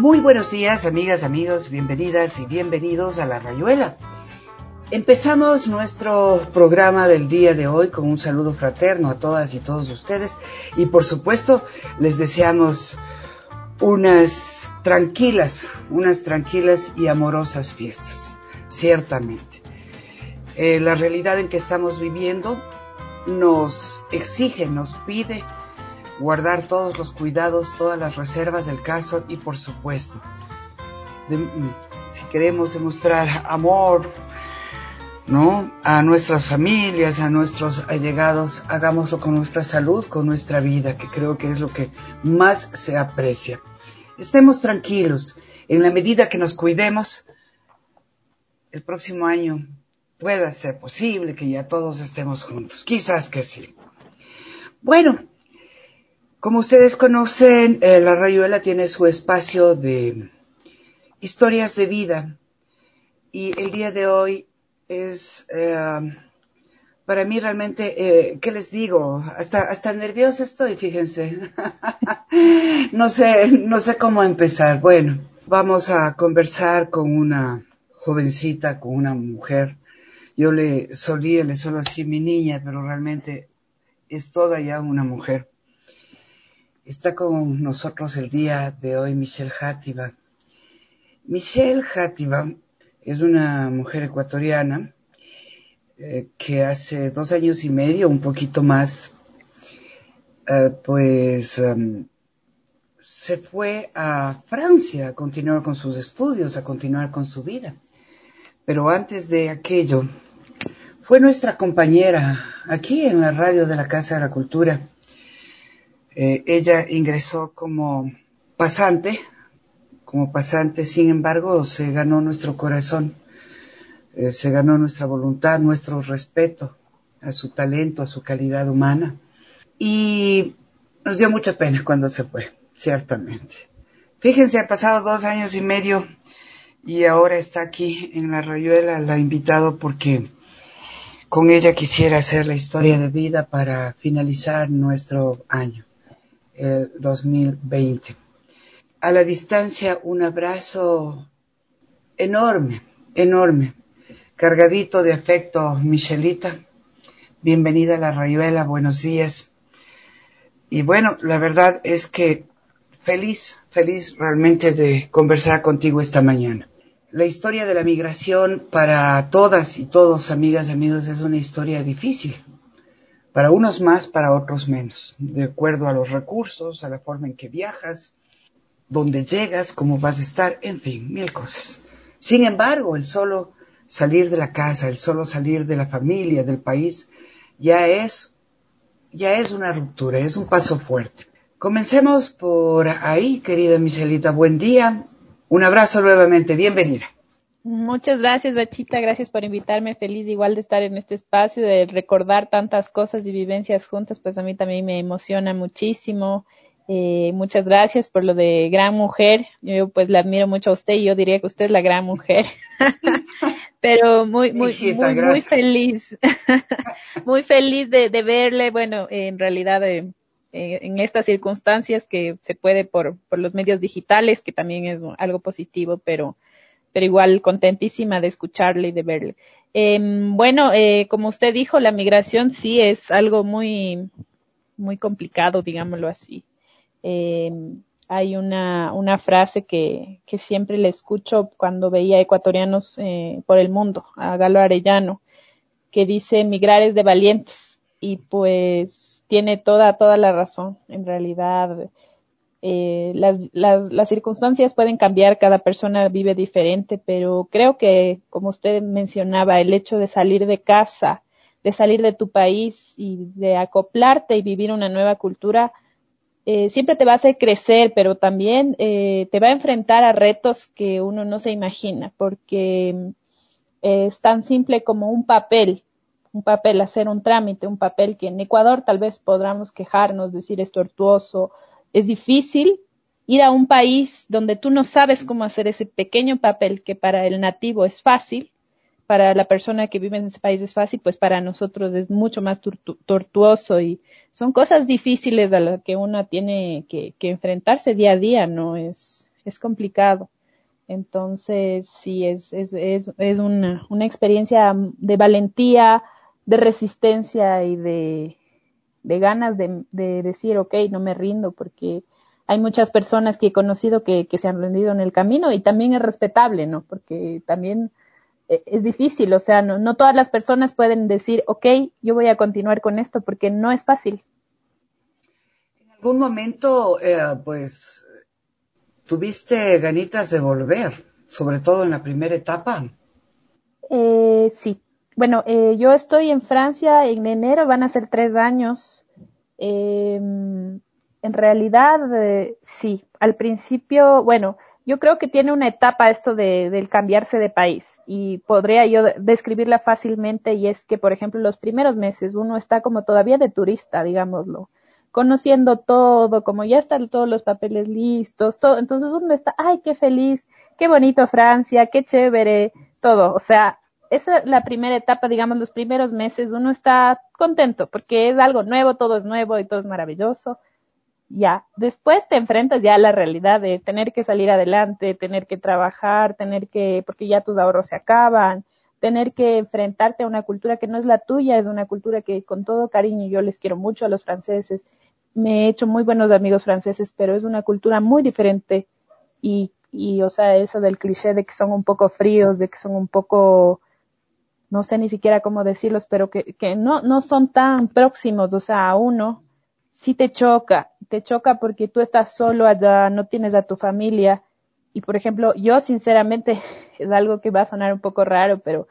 Muy buenos días, amigas, amigos, bienvenidas y bienvenidos a La Rayuela. Empezamos nuestro programa del día de hoy con un saludo fraterno a todas y todos ustedes y por supuesto les deseamos unas tranquilas y amorosas fiestas, ciertamente. La realidad en que estamos viviendo nos exige, nos pide guardar todos los cuidados, todas las reservas del caso y por supuesto, si queremos demostrar amor, ¿no?, a nuestras familias, a nuestros allegados, hagámoslo con nuestra salud, con nuestra vida, que creo que es lo que más se aprecia. Estemos tranquilos, en la medida que nos cuidemos, el próximo año pueda ser posible que ya todos estemos juntos, quizás que sí. Bueno, como ustedes conocen, La Rayuela tiene su espacio de historias de vida y el día de hoy es para mí realmente, ¿qué les digo? Hasta nerviosa estoy, fíjense. No sé cómo empezar. Bueno, vamos a conversar con una jovencita, con una mujer. Yo le suelo decir mi niña, pero realmente es toda ya una mujer. Está con nosotros el día de hoy Michelle Játiva. Michelle Játiva es una mujer ecuatoriana que hace 2 años y medio, un poquito más, se fue a Francia a continuar con sus estudios, a continuar con su vida. Pero antes de aquello, fue nuestra compañera aquí en la radio de la Casa de la Cultura. Ella ingresó como pasante, sin embargo, se ganó nuestro corazón, se ganó nuestra voluntad, nuestro respeto a su talento, a su calidad humana. Y nos dio mucha pena cuando se fue, ciertamente. Fíjense, ha pasado 2 años y medio y ahora está aquí en La Rayuela. La he invitado porque con ella quisiera hacer la historia de vida para finalizar nuestro año, el 2020. A la distancia, un abrazo enorme, cargadito de afecto, Michelita. Bienvenida a La Rayuela, buenos días. Y bueno, la verdad es que feliz realmente de conversar contigo esta mañana. La historia de la migración para todas y todos, amigas y amigos, es una historia difícil. Para unos más, para otros menos. De acuerdo a los recursos, a la forma en que viajas, dónde llegas, cómo vas a estar, en fin, 1000 cosas. Sin embargo, el solo salir de la casa, el solo salir de la familia, del país, ya es una ruptura, es un paso fuerte. Comencemos por ahí, querida Michelita. Buen día. Un abrazo nuevamente. Bienvenida. Muchas gracias, Bachita. Gracias por invitarme. Feliz igual de estar en este espacio, de recordar tantas cosas y vivencias juntas. Pues a mí también me emociona muchísimo. Muchas gracias por lo de gran mujer. Yo pues la admiro mucho a usted y yo diría que usted es la gran mujer. Pero Hijita, muy gracias. feliz. Muy feliz de verle. Bueno, en realidad en estas circunstancias que se puede por los medios digitales, que también es algo positivo, pero igual contentísima de escucharle y de verle. Como usted dijo, la migración sí es algo muy complicado, digámoslo así. Eh, Hay una frase que siempre le escucho cuando veía ecuatorianos por el mundo, a Galo Arellano, que dice migrar es de valientes, y pues tiene toda la razón. En realidad, las circunstancias pueden cambiar, cada persona vive diferente, pero creo que, como usted mencionaba, el hecho de salir de casa, de salir de tu país y de acoplarte y vivir una nueva cultura, siempre te va a hacer crecer, pero también te va a enfrentar a retos que uno no se imagina, porque es tan simple como un papel, hacer un trámite, un papel que en Ecuador tal vez podamos quejarnos, decir es tortuoso, es difícil. Ir a un país donde tú no sabes cómo hacer ese pequeño papel que para el nativo es fácil, para la persona que vive en ese país es fácil, pues para nosotros es mucho más tortuoso, y son cosas difíciles a las que uno tiene que enfrentarse día a día, ¿no? es complicado. Entonces, sí, es una experiencia de valentía, de resistencia y de ganas de decir, ok, no me rindo, porque hay muchas personas que he conocido que se han rendido en el camino y también es respetable, ¿no? Porque también es difícil, o sea, no todas las personas pueden decir, ok, yo voy a continuar con esto, porque no es fácil. En algún momento, pues, tuviste ganitas de volver, sobre todo en la primera etapa. Sí. Bueno, yo estoy en Francia en enero, van a ser 3 años. En realidad, sí. Al principio, bueno, yo creo que tiene una etapa esto del cambiarse de país y podría yo describirla fácilmente y es que, por ejemplo, los primeros meses uno está como todavía de turista, digámoslo, conociendo todo, como ya están todos los papeles listos, todo. Entonces uno está, ay, qué feliz, qué bonito Francia, qué chévere, todo. O sea, esa es la primera etapa, digamos, los primeros meses, uno está contento porque es algo nuevo, todo es nuevo y todo es maravilloso. Ya, después te enfrentas ya a la realidad de tener que salir adelante, tener que trabajar, porque ya tus ahorros se acaban, tener que enfrentarte a una cultura que no es la tuya, es una cultura que con todo cariño yo les quiero mucho a los franceses, me he hecho muy buenos amigos franceses, pero es una cultura muy diferente o sea, eso del cliché de que son un poco fríos, de que son un poco no sé ni siquiera cómo decirlos, pero que no son tan próximos, o sea, a uno sí te choca porque tú estás solo allá, no tienes a tu familia. Y por ejemplo, yo sinceramente, es algo que va a sonar un poco raro, pero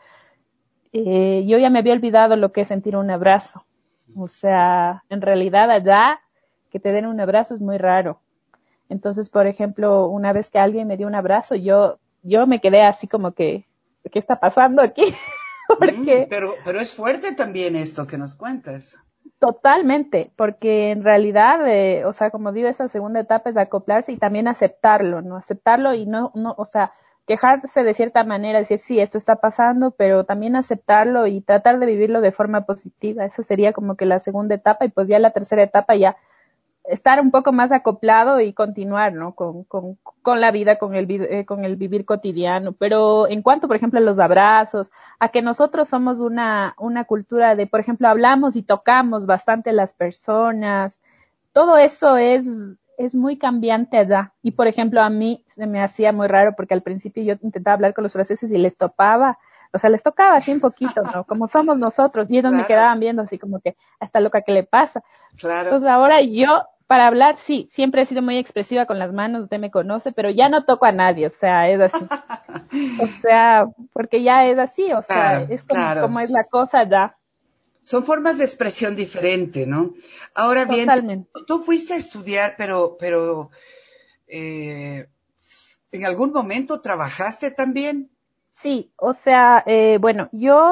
yo ya me había olvidado lo que es sentir un abrazo. O sea, en realidad allá que te den un abrazo es muy raro. Entonces, por ejemplo, una vez que alguien me dio un abrazo, yo me quedé así como que, ¿qué está pasando aquí? Porque Pero es fuerte también esto que nos cuentas. totalmente, porque en realidad, o sea, como digo, esa segunda etapa es acoplarse y también aceptarlo, ¿no? Aceptarlo y no, o sea, quejarse de cierta manera, decir, sí, esto está pasando, pero también aceptarlo y tratar de vivirlo de forma positiva. Esa sería como que la segunda etapa y pues ya la tercera etapa ya estar un poco más acoplado y continuar, ¿no? Con la vida, con el vivir cotidiano. Pero en cuanto, por ejemplo, a los abrazos, a que nosotros somos una cultura de, por ejemplo, hablamos y tocamos bastante a las personas, todo eso es muy cambiante allá. Y, por ejemplo, a mí se me hacía muy raro porque al principio yo intentaba hablar con los franceses y les topaba, o sea, les tocaba así un poquito, ¿no? Como somos nosotros, y ellos me Claro, quedaban viendo así como que, hasta loca, ¿qué le pasa? claro. Entonces ahora yo, para hablar, sí, siempre he sido muy expresiva con las manos, usted me conoce, pero ya no toco a nadie, o sea, es así. O sea, porque ya es así, o sea, Claro, es claro. como es la cosa ya, Son formas de expresión diferente, ¿no? Ahora bien, totalmente. tú fuiste a estudiar, pero eh, ¿en algún momento trabajaste también? Sí, o sea, bueno,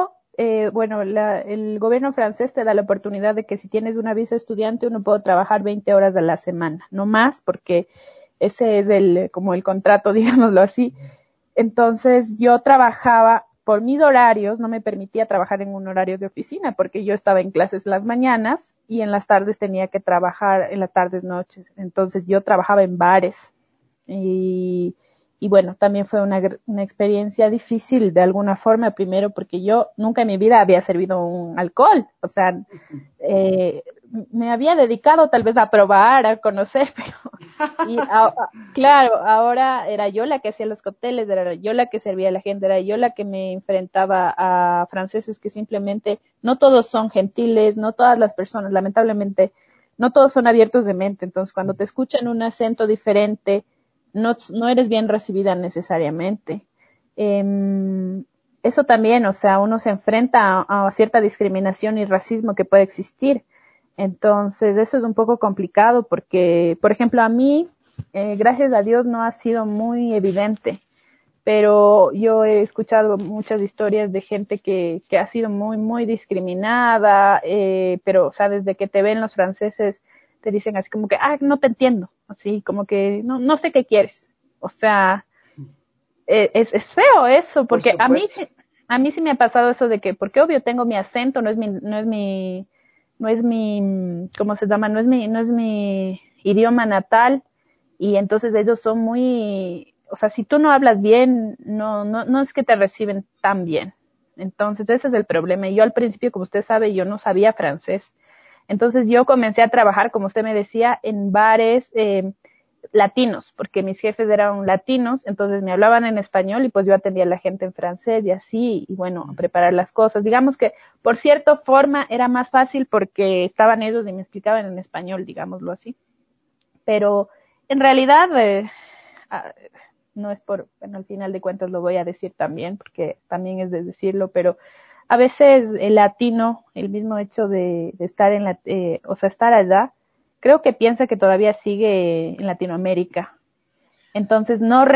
el gobierno francés te da la oportunidad de que si tienes una visa estudiante uno puede trabajar 20 horas a la semana, no más, porque ese es como el contrato, digámoslo así. Entonces yo trabajaba por mis horarios, no me permitía trabajar en un horario de oficina porque yo estaba en clases las mañanas y en las tardes tenía que trabajar en las tardes noches. Entonces yo trabajaba en bares y, y bueno, también fue una experiencia difícil de alguna forma, primero porque yo nunca en mi vida había servido un alcohol, o sea, eh, me había dedicado tal vez a probar, a conocer, pero claro, ahora era yo la que hacía los cócteles, era yo la que servía a la gente, era yo la que me enfrentaba a franceses que simplemente no todos son gentiles, no todas las personas, lamentablemente, no todos son abiertos de mente. Entonces, cuando te escuchan un acento diferente, no eres bien recibida necesariamente. Eso también, o sea, uno se enfrenta a cierta discriminación y racismo que puede existir. Entonces, eso es un poco complicado porque, por ejemplo, a mí, gracias a Dios, no ha sido muy evidente, pero yo he escuchado muchas historias de gente que ha sido muy, muy discriminada, pero, sabes, de que te ven los franceses, te dicen así como que, ah, no te entiendo, así como que no sé qué quieres. O sea, es feo eso, Por porque supuesto. a mí sí me ha pasado eso de que, porque obvio tengo mi acento, no es mi, ¿cómo se llama? No es mi idioma natal y entonces ellos son muy, o sea, si tú no hablas bien, no es que te reciben tan bien. Entonces ese es el problema. Y yo al principio, como usted sabe, yo no sabía francés. Entonces yo comencé a trabajar, como usted me decía, en bares latinos, porque mis jefes eran latinos, entonces me hablaban en español y pues yo atendía a la gente en francés y así, y bueno, a preparar las cosas. Digamos que por cierta forma era más fácil porque estaban ellos y me explicaban en español, digámoslo así. Pero en realidad ah, no es por, bueno, al final de cuentas lo voy a decir también, porque también es de decirlo, pero a veces el latino, el mismo hecho de estar en o sea, estar allá, creo que piensa que todavía sigue en Latinoamérica. Entonces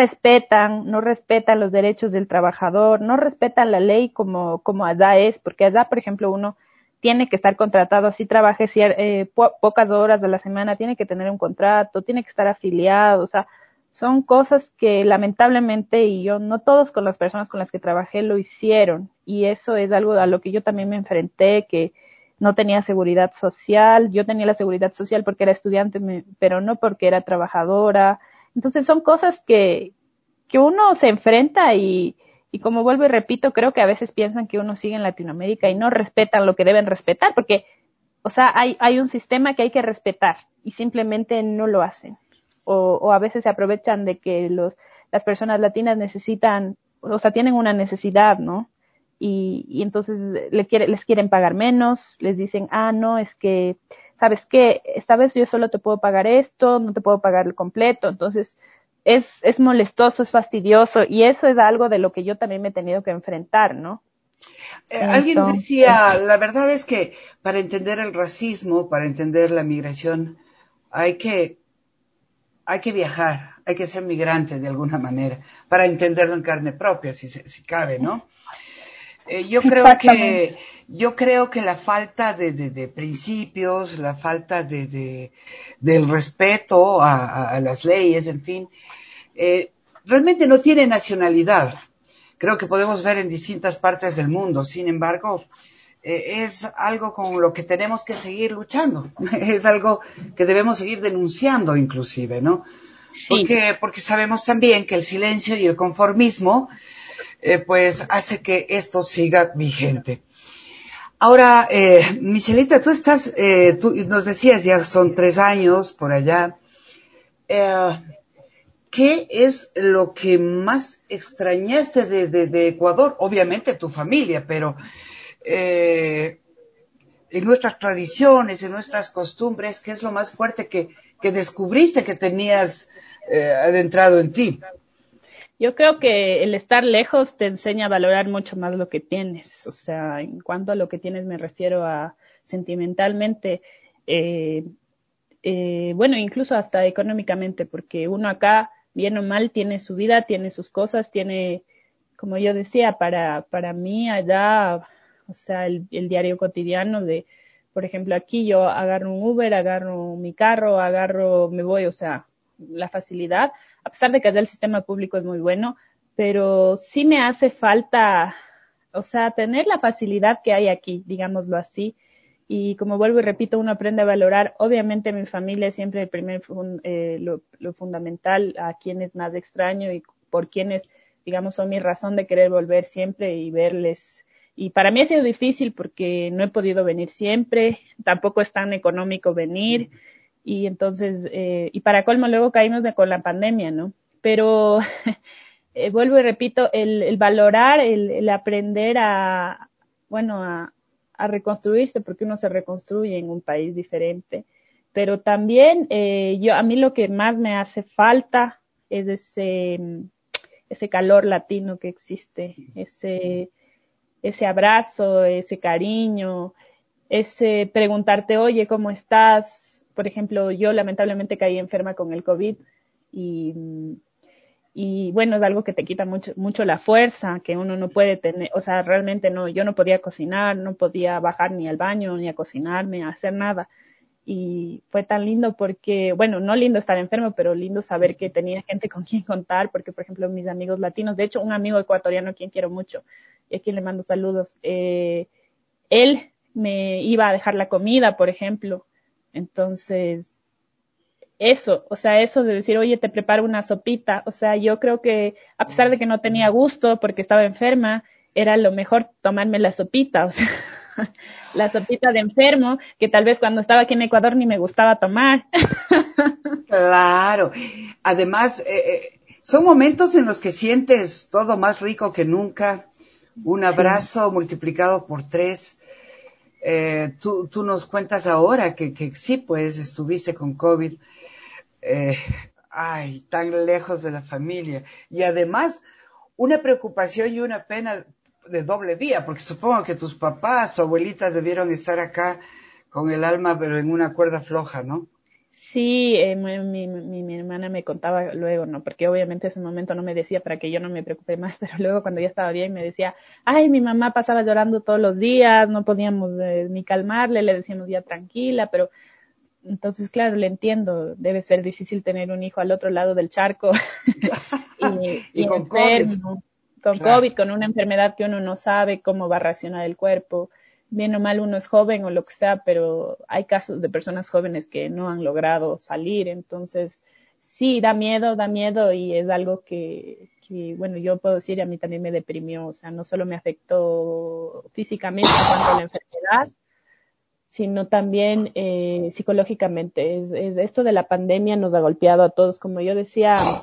no respetan los derechos del trabajador, no respetan la ley como allá es, porque allá, por ejemplo, uno tiene que estar contratado, así trabaje pocas horas de la semana, tiene que tener un contrato, tiene que estar afiliado, o sea, son cosas que lamentablemente, y yo no todos con las personas con las que trabajé lo hicieron, y eso es algo a lo que yo también me enfrenté, que no tenía seguridad social, yo tenía la seguridad social porque era estudiante, pero no porque era trabajadora. Entonces son cosas que uno se enfrenta y como vuelvo y repito, creo que a veces piensan que uno sigue en Latinoamérica y no respetan lo que deben respetar, porque, o sea, hay un sistema que hay que respetar y simplemente no lo hacen. O a veces se aprovechan de que las personas latinas necesitan, o sea, tienen una necesidad, ¿no? Y entonces les quieren pagar menos, les dicen, no, es que, ¿sabes qué? Esta vez yo solo te puedo pagar esto, no te puedo pagar el completo, entonces es molestoso, es fastidioso y eso es algo de lo que yo también me he tenido que enfrentar, ¿no? Alguien Entonces, decía, la verdad es que para entender el racismo, para entender la migración, hay que, hay que viajar, hay que ser migrante de alguna manera, para entenderlo en carne propia, si cabe, ¿no? Yo creo exactamente. que, yo creo que la falta de principios, la falta del respeto a las leyes, en fin, realmente no tiene nacionalidad. Creo que podemos ver en distintas partes del mundo. Sin embargo, es algo con lo que tenemos que seguir luchando. Es algo que debemos seguir denunciando inclusive, ¿no? Sí, Porque sabemos también que el silencio y el conformismo pues hace que esto siga vigente. Ahora, Michelita, tú nos decías ya son 3 años por allá. Eh, ¿Qué es lo que más extrañaste de Ecuador? Obviamente tu familia, pero eh, en nuestras tradiciones, en nuestras costumbres, ¿qué es lo más fuerte que descubriste que tenías adentrado en ti? yo creo que el estar lejos te enseña a valorar mucho más lo que tienes. O sea, en cuanto a lo que tienes me refiero a sentimentalmente, eh, bueno, incluso hasta económicamente, porque uno acá, bien o mal, tiene su vida, tiene sus cosas, tiene, como yo decía, para mí allá, o sea, el diario cotidiano de, por ejemplo, aquí yo agarro un Uber, agarro mi carro, me voy, o sea, la facilidad, a pesar de que allá el sistema público es muy bueno, pero sí me hace falta, o sea, tener la facilidad que hay aquí, digámoslo así, y como vuelvo y repito, uno aprende a valorar, obviamente mi familia es siempre el lo fundamental, a quienes más extraño y por quienes, digamos, son mi razón de querer volver siempre y verles. Y para mí ha sido difícil porque no he podido venir siempre, tampoco es tan económico venir, y entonces, y para colmo luego caímos con la pandemia, ¿no? Pero vuelvo y repito, el valorar, el aprender bueno, a reconstruirse, porque uno se reconstruye en un país diferente. Pero también a mí lo que más me hace falta es ese calor latino que existe, ese abrazo, ese cariño, ese preguntarte, oye, ¿cómo estás? Por ejemplo, yo lamentablemente caí enferma con el COVID y y bueno, es algo que te quita mucho la fuerza, que uno no puede tener, o sea, realmente no, yo no podía cocinar, no podía bajar ni al baño, ni a cocinarme, a hacer nada. Y fue tan lindo porque, bueno, no lindo estar enfermo, pero lindo saber que tenía gente con quien contar, porque, por ejemplo, mis amigos latinos, de hecho, un amigo ecuatoriano a quien quiero mucho y a quien le mando saludos, él me iba a dejar la comida, por ejemplo. Entonces, eso, o sea, eso de decir, oye, te preparo una sopita, o sea, yo creo que a pesar de que no tenía gusto porque estaba enferma, era lo mejor tomarme la sopita, o sea, la sopita de enfermo, que tal vez cuando estaba aquí en Ecuador ni me gustaba tomar. Claro. Además, son momentos en los que sientes todo más rico que nunca. Un Sí. abrazo multiplicado por tres. Tú nos cuentas ahora que sí, pues estuviste con COVID. Eh, ay, tan lejos de la familia. Y además, una preocupación y una pena de doble vía, porque supongo que tus papás, tu abuelita debieron estar acá con el alma, pero en una cuerda floja, ¿no? Sí, mi hermana me contaba luego, ¿no? Porque obviamente ese momento no me decía para que yo no me preocupe más, pero luego cuando ya estaba bien me decía, ay, mi mamá pasaba llorando todos los días, no podíamos ni calmarle, le decíamos ya tranquila, pero entonces, claro, le entiendo, debe ser difícil tener un hijo al otro lado del charco Y y con COVID, enfermo, con claro. COVID, con una enfermedad que uno no sabe cómo va a reaccionar el cuerpo. Bien o mal uno es joven o lo que sea, pero hay casos de personas jóvenes que no han logrado salir. Entonces, sí, da miedo y es algo bueno, yo puedo decir, a mí también me deprimió. O sea, no solo me afectó físicamente en cuanto a la enfermedad, sino también psicológicamente. Esto de la pandemia nos ha golpeado a todos. Como yo decía,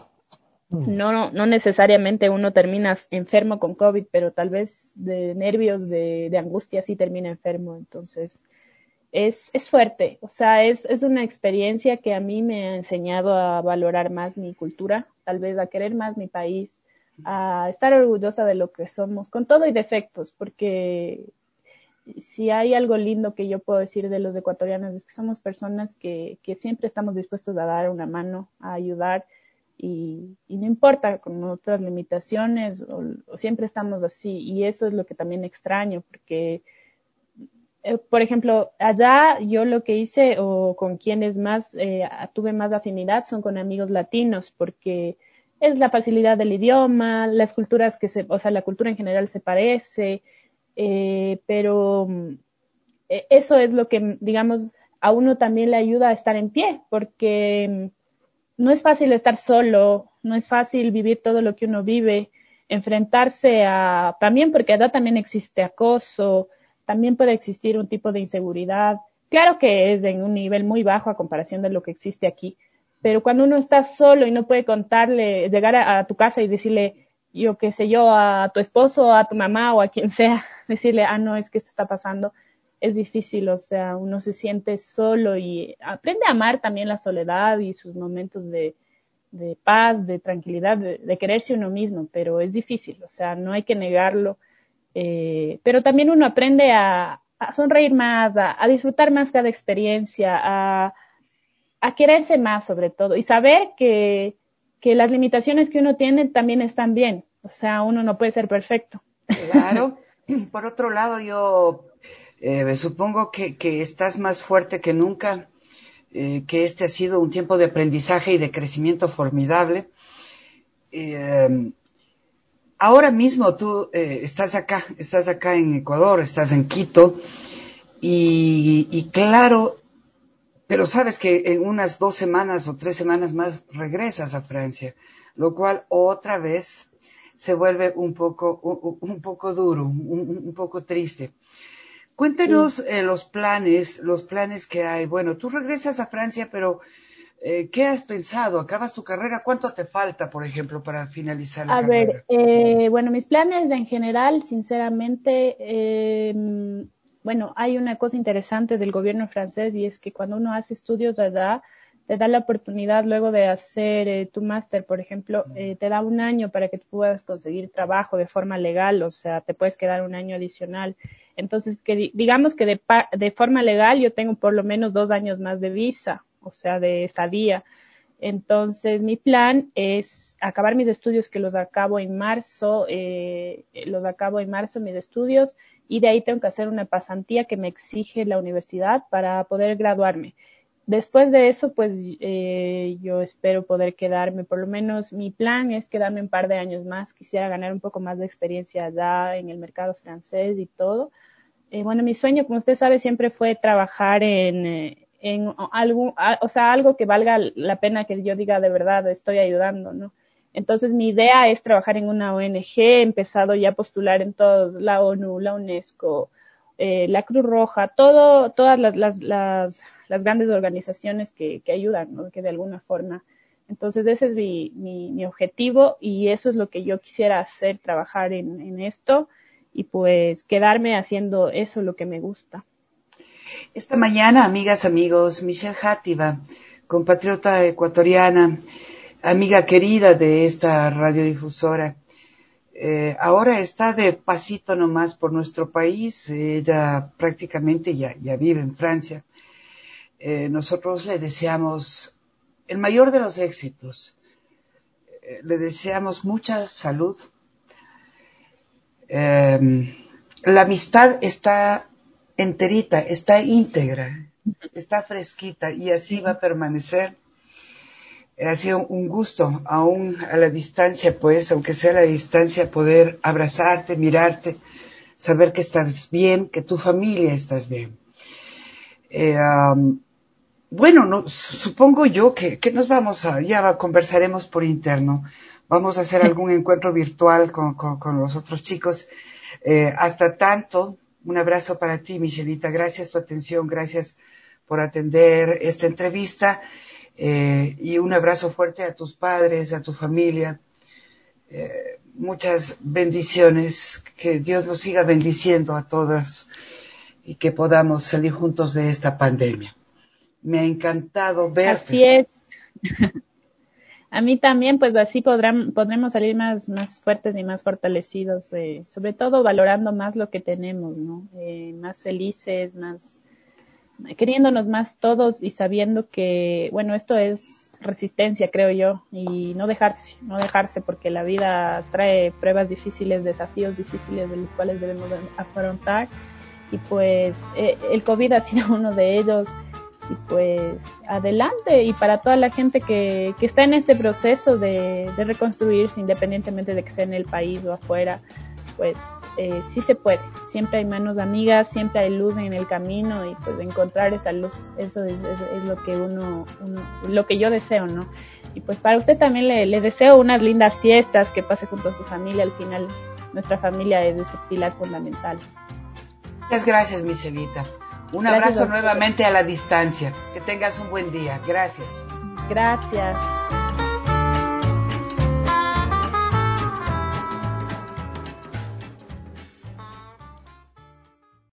no necesariamente uno termina enfermo con COVID, pero tal vez de nervios, de angustia sí termina enfermo. Entonces, es fuerte. O sea, es una experiencia que a mí me ha enseñado a valorar más mi cultura, tal vez a querer más mi país, a estar orgullosa de lo que somos, con todo y defectos, porque si hay algo lindo que yo puedo decir de los ecuatorianos es que somos personas que siempre estamos dispuestos a dar una mano, a ayudar y no importa con nuestras limitaciones o siempre estamos así y eso es lo que también extraño porque por ejemplo, allá yo lo que hice o con quienes más tuve más afinidad son con amigos latinos porque es la facilidad del idioma, las culturas o sea, la cultura en general se parece, pero eso es lo que, digamos, a uno también le ayuda a estar en pie, porque no es fácil estar solo, no es fácil vivir todo lo que uno vive, enfrentarse a, también porque allá también existe acoso, también puede existir un tipo de inseguridad. Claro que es en un nivel muy bajo a comparación de lo que existe aquí, pero cuando uno está solo y no puede contarle, llegar a tu casa y decirle, yo qué sé yo, a tu esposo, a tu mamá o a quien sea, decirle, ah, no, es que esto está pasando, es difícil, o sea, uno se siente solo y aprende a amar también la soledad y sus momentos de paz, de tranquilidad, de quererse uno mismo, pero es difícil, o sea, no hay que negarlo, pero también uno aprende a sonreír más, a disfrutar más cada experiencia, a quererse más sobre todo y saber que las limitaciones que uno tiene también están bien, o sea, uno no puede ser perfecto. Claro. Por otro lado, yo supongo que estás más fuerte que nunca, que este ha sido un tiempo de aprendizaje y de crecimiento formidable. Eh, Ahora mismo tú estás acá en Ecuador, estás en Quito, y claro, pero sabes que en unas 2 semanas o 3 semanas más regresas a Francia, lo cual otra vez se vuelve un poco duro, un poco triste. Sí. Cuéntanos los planes que hay. Bueno, tú regresas a Francia, pero ¿qué has pensado? ¿Acabas tu carrera? ¿Cuánto te falta, por ejemplo, para finalizar la A ver, carrera? bueno, mis planes en general, sinceramente, bueno, hay una cosa interesante del gobierno francés y es que cuando uno hace estudios allá, te da la oportunidad luego de hacer tu máster, por ejemplo, te da un año para que tú puedas conseguir trabajo de forma legal, o sea, te puedes quedar un año adicional. Entonces, digamos que de forma legal yo tengo por lo menos 2 años más de visa, o sea, de estadía. Entonces, mi plan es acabar mis estudios, que los acabo en marzo mis estudios, y de ahí tengo que hacer una pasantía que me exige la universidad para poder graduarme. Después de eso, pues yo espero poder quedarme, por lo menos mi plan es quedarme un par de años más, quisiera ganar un poco más de experiencia allá en el mercado francés y todo. Bueno, mi sueño, como usted sabe, siempre fue trabajar en algo que valga la pena que yo diga de verdad estoy ayudando, ¿no? Entonces mi idea es trabajar en una ONG, he empezado ya a postular en todos, la ONU, la UNESCO, la Cruz Roja, todas las grandes organizaciones que ayudan, ¿no? Que de alguna forma. Entonces ese es mi objetivo y eso es lo que yo quisiera hacer, trabajar en esto y pues quedarme haciendo eso lo que me gusta. Esta mañana, amigas, amigos, Michelle Játiva, compatriota ecuatoriana, amiga querida de esta radiodifusora, ahora está de pasito nomás por nuestro país. Ella prácticamente ya vive en Francia. Nosotros le deseamos el mayor de los éxitos. Le deseamos mucha salud. La amistad está enterita, está íntegra, está fresquita y así va a permanecer. Ha sido un gusto, aún a la distancia, pues, aunque sea a la distancia, poder abrazarte, mirarte, saber que estás bien, que tu familia estás bien. Bueno, no, supongo yo que nos vamos conversaremos por interno. Vamos a hacer algún encuentro virtual con los otros chicos. Hasta tanto, un abrazo para ti, Michelita. Gracias por tu atención, gracias por atender esta entrevista. Y un abrazo fuerte a tus padres, a tu familia. Muchas bendiciones. Que Dios nos siga bendiciendo a todas y que podamos salir juntos de esta pandemia. Me ha encantado verte. Así es. A mí también, pues así podremos salir más fuertes y más fortalecidos, sobre todo valorando más lo que tenemos, ¿no? Más felices, más queriéndonos más todos y sabiendo que, bueno, esto es resistencia, creo yo, y no dejarse, porque la vida trae pruebas difíciles, desafíos difíciles de los cuales debemos afrontar, y pues el COVID ha sido uno de ellos. Y pues adelante, y para toda la gente que está en este proceso de reconstruirse, independientemente de que sea en el país o afuera, pues sí se puede, siempre hay manos amigas, siempre hay luz en el camino, y pues encontrar esa luz, eso es lo que lo que yo deseo, ¿no? Y pues para usted también le deseo unas lindas fiestas, que pase junto a su familia. Al final nuestra familia es ese pilar fundamental. Muchas gracias, Michelita. Un abrazo nuevamente a la distancia. Que tengas un buen día. Gracias. Gracias.